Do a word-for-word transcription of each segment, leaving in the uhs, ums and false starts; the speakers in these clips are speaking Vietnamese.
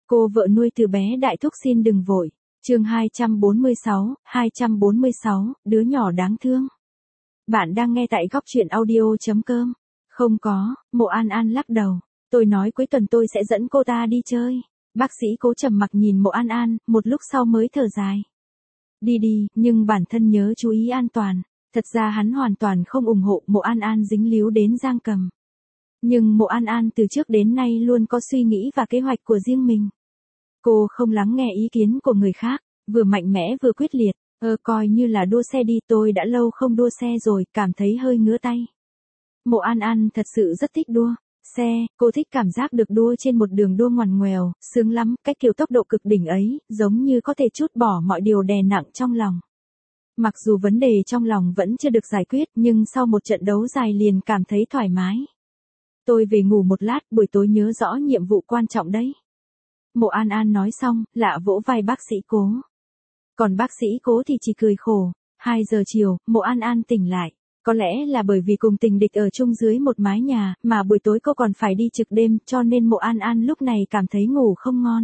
Cô vợ nuôi từ bé đại thúc xin đừng vội. Chương hai trăm bốn mươi sáu, hai trăm bốn mươi sáu, đứa nhỏ đáng thương. Bạn đang nghe tại góc truyện audio chấm com. Không có, Mộ An An lắc đầu. Tôi nói cuối tuần tôi sẽ dẫn cô ta đi chơi. Bác sĩ Cố trầm mặc nhìn Mộ An An, một lúc sau mới thở dài. Đi đi, nhưng bản thân nhớ chú ý an toàn. Thật ra hắn hoàn toàn không ủng hộ Mộ An An dính líu đến Giang Cầm. Nhưng Mộ An An từ trước đến nay luôn có suy nghĩ và kế hoạch của riêng mình. Cô không lắng nghe ý kiến của người khác, vừa mạnh mẽ vừa quyết liệt. Ơ coi như là đua xe đi, tôi đã lâu không đua xe rồi, cảm thấy hơi ngứa tay. Mộ An An thật sự rất thích đua xe, cô thích cảm giác được đua trên một đường đua ngoằn ngoèo, sướng lắm, cái kiểu tốc độ cực đỉnh ấy, giống như có thể trút bỏ mọi điều đè nặng trong lòng. Mặc dù vấn đề trong lòng vẫn chưa được giải quyết, nhưng sau một trận đấu dài liền cảm thấy thoải mái. Tôi về ngủ một lát, buổi tối nhớ rõ nhiệm vụ quan trọng đấy. Mộ An An nói xong, lạ vỗ vai bác sĩ Cố. Còn bác sĩ Cố thì chỉ cười khổ. Hai giờ chiều, Mộ An An tỉnh lại. Có lẽ là bởi vì cùng tình địch ở chung dưới một mái nhà, mà buổi tối cô còn phải đi trực đêm, cho nên Mộ An An lúc này cảm thấy ngủ không ngon.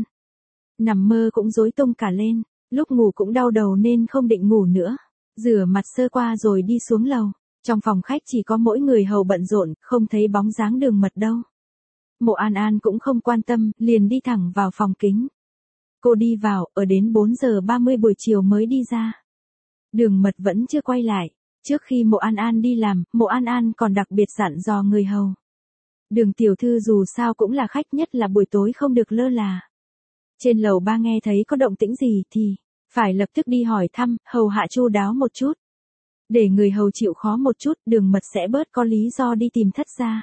Nằm mơ cũng rối tung cả lên, lúc ngủ cũng đau đầu nên không định ngủ nữa. Rửa mặt sơ qua rồi đi xuống lầu. Trong phòng khách chỉ có mỗi người hầu bận rộn, không thấy bóng dáng Đường Mật đâu. Mộ An An cũng không quan tâm, liền đi thẳng vào phòng kính. Cô đi vào, ở đến bốn giờ ba mươi buổi chiều mới đi ra. Đường Mật vẫn chưa quay lại. Trước khi Mộ An An đi làm, Mộ An An còn đặc biệt dặn dò người hầu. Đường tiểu thư dù sao cũng là khách, nhất là buổi tối không được lơ là. Trên lầu ba nghe thấy có động tĩnh gì thì phải lập tức đi hỏi thăm, hầu hạ chu đáo một chút. Để người hầu chịu khó một chút, Đường Mật sẽ bớt có lý do đi tìm thất gia.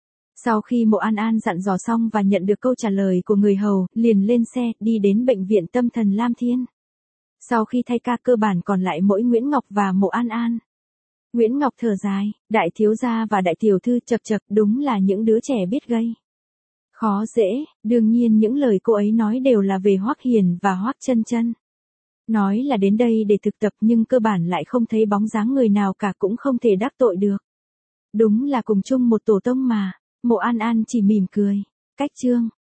Sau khi Mộ An An dặn dò xong và nhận được câu trả lời của người hầu, liền lên xe, đi đến bệnh viện tâm thần Lam Thiên. Sau khi thay ca cơ bản còn lại mỗi Nguyễn Ngọc và Mộ An An. Nguyễn Ngọc thở dài, đại thiếu gia và đại tiểu thư chập chập, đúng là những đứa trẻ biết gây khó dễ, đương nhiên những lời cô ấy nói đều là về Hoắc Hiền và Hoắc Chân Chân. Nói là đến đây để thực tập nhưng cơ bản lại không thấy bóng dáng người nào cả, cũng không thể đắc tội được. Đúng là cùng chung một tổ tông mà. Mộ An An chỉ mỉm cười. Cách chương